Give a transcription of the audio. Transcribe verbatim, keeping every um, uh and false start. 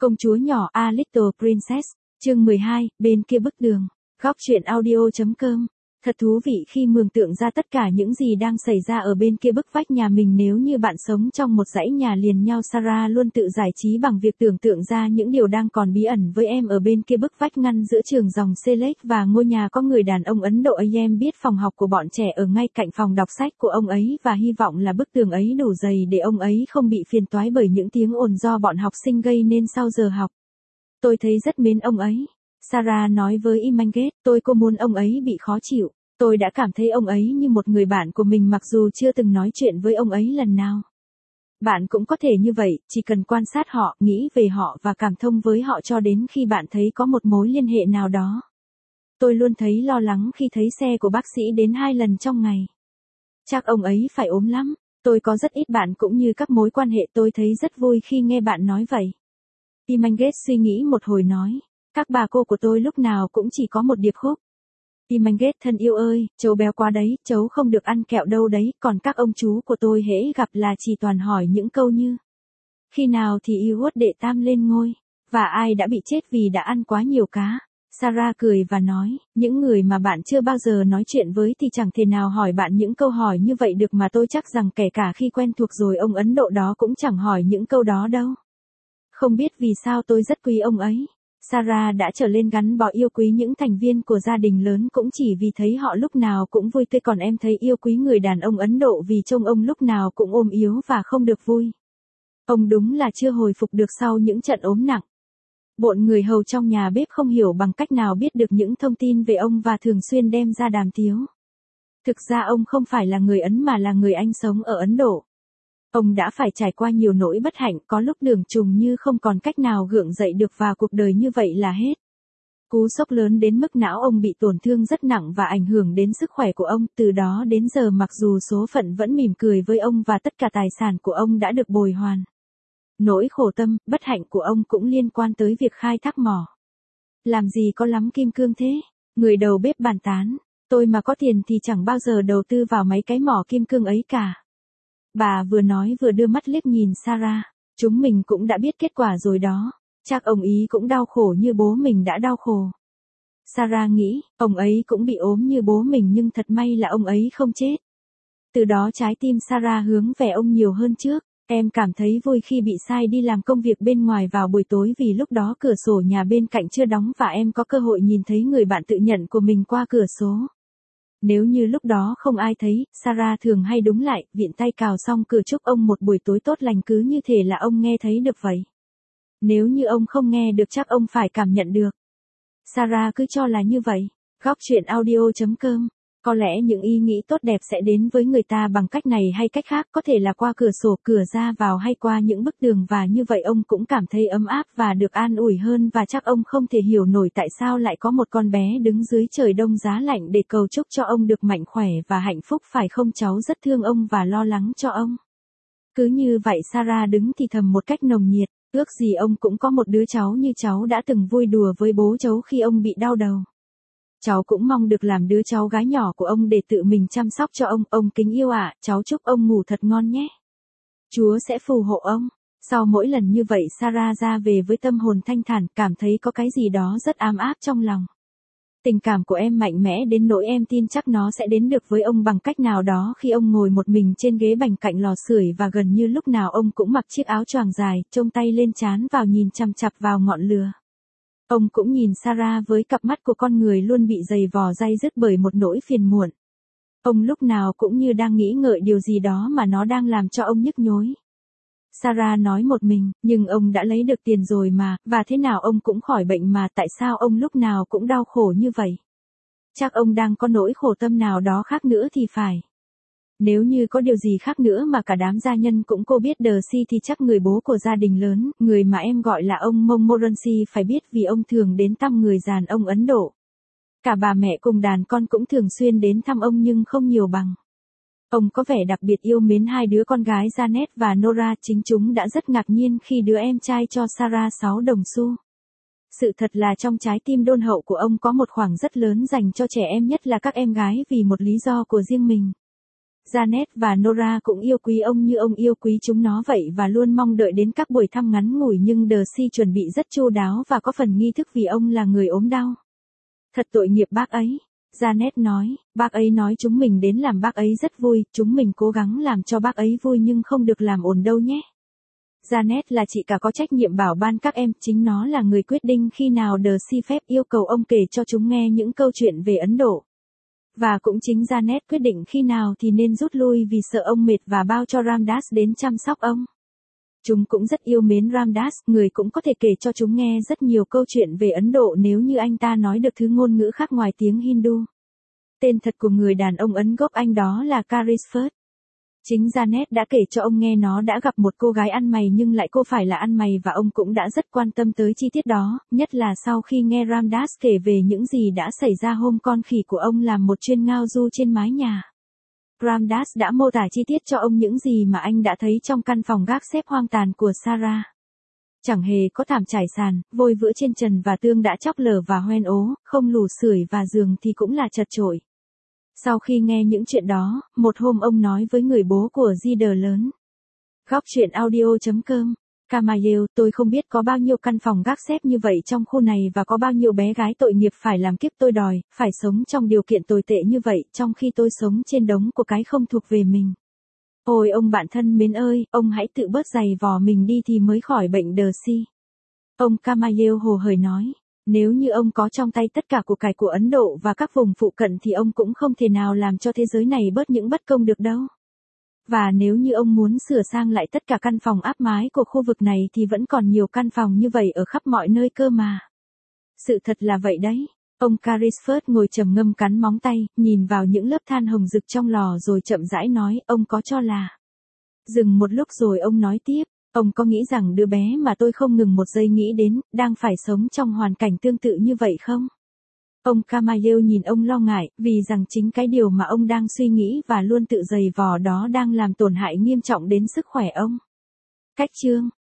Công chúa nhỏ A Little Princess, chương mười hai, bên kia bức tường. Góc truyện audio.com. Thật thú vị khi mường tượng ra tất cả những gì đang xảy ra ở bên kia bức vách nhà mình nếu như bạn sống trong một dãy nhà liền nhau. Sarah luôn tự giải trí bằng việc tưởng tượng ra những điều đang còn bí ẩn với em ở bên kia bức vách ngăn giữa trường dòng Select và ngôi nhà có người đàn ông Ấn Độ ấy. Em biết phòng học của bọn trẻ ở ngay cạnh phòng đọc sách của ông ấy và hy vọng là bức tường ấy đủ dày để ông ấy không bị phiền toái bởi những tiếng ồn do bọn học sinh gây nên sau giờ học. Tôi thấy rất mến ông ấy. Sarah nói với Emmanuel, tôi cô muốn ông ấy bị khó chịu. Tôi đã cảm thấy ông ấy như một người bạn của mình mặc dù chưa từng nói chuyện với ông ấy lần nào. Bạn cũng có thể như vậy, chỉ cần quan sát họ, nghĩ về họ và cảm thông với họ cho đến khi bạn thấy có một mối liên hệ nào đó. Tôi luôn thấy lo lắng khi thấy xe của bác sĩ đến hai lần trong ngày. Chắc ông ấy phải ốm lắm. Tôi có rất ít bạn cũng như các mối quan hệ. Tôi thấy rất vui khi nghe bạn nói vậy. Emmanuel suy nghĩ một hồi nói. Các bà cô của tôi lúc nào cũng chỉ có một điệp khúc. Emmanuel thân yêu ơi, cháu béo quá đấy, cháu không được ăn kẹo đâu đấy, còn các ông chú của tôi hễ gặp là chỉ toàn hỏi những câu như khi nào thì Iốt đệ tam lên ngôi, và ai đã bị chết vì đã ăn quá nhiều cá. Sarah cười và nói, những người mà bạn chưa bao giờ nói chuyện với thì chẳng thể nào hỏi bạn những câu hỏi như vậy được mà tôi chắc rằng kể cả khi quen thuộc rồi ông Ấn Độ đó cũng chẳng hỏi những câu đó đâu. Không biết vì sao tôi rất quý ông ấy. Sarah đã trở lên gắn bó yêu quý những thành viên của gia đình lớn cũng chỉ vì thấy họ lúc nào cũng vui tươi, còn em thấy yêu quý người đàn ông Ấn Độ vì trông ông lúc nào cũng ôm yếu và không được vui. Ông đúng là chưa hồi phục được sau những trận ốm nặng. Bọn người hầu trong nhà bếp không hiểu bằng cách nào biết được những thông tin về ông và thường xuyên đem ra đàm tiếu. Thực ra ông không phải là người Ấn mà là người Anh sống ở Ấn Độ. Ông đã phải trải qua nhiều nỗi bất hạnh, có lúc đường trùng như không còn cách nào gượng dậy được và cuộc đời như vậy là hết. Cú sốc lớn đến mức não ông bị tổn thương rất nặng và ảnh hưởng đến sức khỏe của ông. Từ đó đến giờ mặc dù số phận vẫn mỉm cười với ông và tất cả tài sản của ông đã được bồi hoàn. Nỗi khổ tâm, bất hạnh của ông cũng liên quan tới việc khai thác mỏ. Làm gì có lắm kim cương thế? Người đầu bếp bàn tán. Tôi mà có tiền thì chẳng bao giờ đầu tư vào mấy cái mỏ kim cương ấy cả. Bà vừa nói vừa đưa mắt liếc nhìn Sarah. Chúng mình cũng đã biết kết quả rồi đó. Chắc ông ý cũng đau khổ như bố mình đã đau khổ. Sarah nghĩ, ông ấy cũng bị ốm như bố mình nhưng thật may là ông ấy không chết. Từ đó trái tim Sarah hướng về ông nhiều hơn trước. Em cảm thấy vui khi bị sai đi làm công việc bên ngoài vào buổi tối vì lúc đó cửa sổ nhà bên cạnh chưa đóng và em có cơ hội nhìn thấy người bạn tự nhận của mình qua cửa số. Nếu như lúc đó không ai thấy, Sarah thường hay đúng lại, viện tay cào xong cửa chúc ông một buổi tối tốt lành cứ như thể là ông nghe thấy được vậy. Nếu như ông không nghe được chắc ông phải cảm nhận được. Sarah cứ cho là như vậy. Góc truyện audio.com. Có lẽ những ý nghĩ tốt đẹp sẽ đến với người ta bằng cách này hay cách khác, có thể là qua cửa sổ, cửa ra vào hay qua những bức tường, và như vậy ông cũng cảm thấy ấm áp và được an ủi hơn, và chắc ông không thể hiểu nổi tại sao lại có một con bé đứng dưới trời đông giá lạnh để cầu chúc cho ông được mạnh khỏe và hạnh phúc, phải không? Cháu rất thương ông và lo lắng cho ông. Cứ như vậy Sarah đứng thì thầm một cách nồng nhiệt, ước gì ông cũng có một đứa cháu như cháu đã từng vui đùa với bố cháu khi ông bị đau đầu. Cháu cũng mong được làm đứa cháu gái nhỏ của ông để tự mình chăm sóc cho ông. Ông kính yêu ạ, cháu chúc ông ngủ thật ngon nhé. Chúa sẽ phù hộ ông. Sau mỗi lần như vậy Sarah ra về với tâm hồn thanh thản, cảm thấy có cái gì đó rất ấm áp trong lòng. Tình cảm của em mạnh mẽ đến nỗi em tin chắc nó sẽ đến được với ông bằng cách nào đó khi ông ngồi một mình trên ghế bành cạnh lò sưởi và gần như lúc nào ông cũng mặc chiếc áo choàng dài, chông tay lên trán vào nhìn chằm chằm vào ngọn lửa. Ông cũng nhìn Sarah với cặp mắt của con người luôn bị dày vò day dứt bởi một nỗi phiền muộn. Ông lúc nào cũng như đang nghĩ ngợi điều gì đó mà nó đang làm cho ông nhức nhối. Sarah nói một mình, nhưng ông đã lấy được tiền rồi mà, và thế nào ông cũng khỏi bệnh mà, tại sao ông lúc nào cũng đau khổ như vậy? Chắc ông đang có nỗi khổ tâm nào đó khác nữa thì phải. Nếu như có điều gì khác nữa mà cả đám gia nhân cũng cô biết đờ si thì chắc người bố của gia đình lớn, người mà em gọi là ông Montmorency phải biết vì ông thường đến thăm người đàn ông Ấn Độ. Cả bà mẹ cùng đàn con cũng thường xuyên đến thăm ông nhưng không nhiều bằng. Ông có vẻ đặc biệt yêu mến hai đứa con gái Janet và Nora, chính chúng đã rất ngạc nhiên khi đứa em trai cho Sarah sáu đồng xu. Sự thật là trong trái tim đôn hậu của ông có một khoảng rất lớn dành cho trẻ em, nhất là các em gái vì một lý do của riêng mình. Janet và Nora cũng yêu quý ông như ông yêu quý chúng nó vậy và luôn mong đợi đến các buổi thăm ngắn ngủi, nhưng Darcy chuẩn bị rất chu đáo và có phần nghi thức vì ông là người ốm đau. Thật tội nghiệp bác ấy. Janet nói, bác ấy nói chúng mình đến làm bác ấy rất vui, chúng mình cố gắng làm cho bác ấy vui nhưng không được làm ồn đâu nhé. Janet là chị cả có trách nhiệm bảo ban các em, chính nó là người quyết định khi nào Darcy phép yêu cầu ông kể cho chúng nghe những câu chuyện về Ấn Độ. Và cũng chính Janet quyết định khi nào thì nên rút lui vì sợ ông mệt và bao cho Ramdas đến chăm sóc ông. Chúng cũng rất yêu mến Ramdas, người cũng có thể kể cho chúng nghe rất nhiều câu chuyện về Ấn Độ nếu như anh ta nói được thứ ngôn ngữ khác ngoài tiếng Hindu. Tên thật của người đàn ông Ấn gốc Anh đó là Carrisford. Chính Janet đã kể cho ông nghe nó đã gặp một cô gái ăn mày nhưng lại cô phải là ăn mày và ông cũng đã rất quan tâm tới chi tiết đó, nhất là sau khi nghe Ramdas kể về những gì đã xảy ra hôm con khỉ của ông làm một chuyến ngao du trên mái nhà. Ramdas đã mô tả chi tiết cho ông những gì mà anh đã thấy trong căn phòng gác xếp hoang tàn của Sarah. Chẳng hề có thảm trải sàn, vôi vữa trên trần và tường đã chóc lở và hoen ố, không lù sưởi và giường thì cũng là chật chội. Sau khi nghe những chuyện đó, một hôm ông nói với người bố của Gider lớn. Góc truyện audio chấm com. Camael, tôi không biết có bao nhiêu căn phòng gác xếp như vậy trong khu này và có bao nhiêu bé gái tội nghiệp phải làm kiếp tôi đòi, phải sống trong điều kiện tồi tệ như vậy, trong khi tôi sống trên đống của cái không thuộc về mình. Ôi ông bạn thân mến ơi, ông hãy tự bớt giày vò mình đi thì mới khỏi bệnh Darcy. Ông Camael hồ hởi nói. Nếu như ông có trong tay tất cả của cải của Ấn Độ và các vùng phụ cận thì ông cũng không thể nào làm cho thế giới này bớt những bất công được đâu. Và nếu như ông muốn sửa sang lại tất cả căn phòng áp mái của khu vực này thì vẫn còn nhiều căn phòng như vậy ở khắp mọi nơi cơ mà. Sự thật là vậy đấy. Ông Carrisford ngồi trầm ngâm cắn móng tay, nhìn vào những lớp than hồng rực trong lò rồi chậm rãi nói, ông có cho là. Dừng một lúc rồi ông nói tiếp. Ông có nghĩ rằng đứa bé mà tôi không ngừng một giây nghĩ đến, đang phải sống trong hoàn cảnh tương tự như vậy không? Ông Camael nhìn ông lo ngại, vì rằng chính cái điều mà ông đang suy nghĩ và luôn tự giày vò đó đang làm tổn hại nghiêm trọng đến sức khỏe ông. Cách chương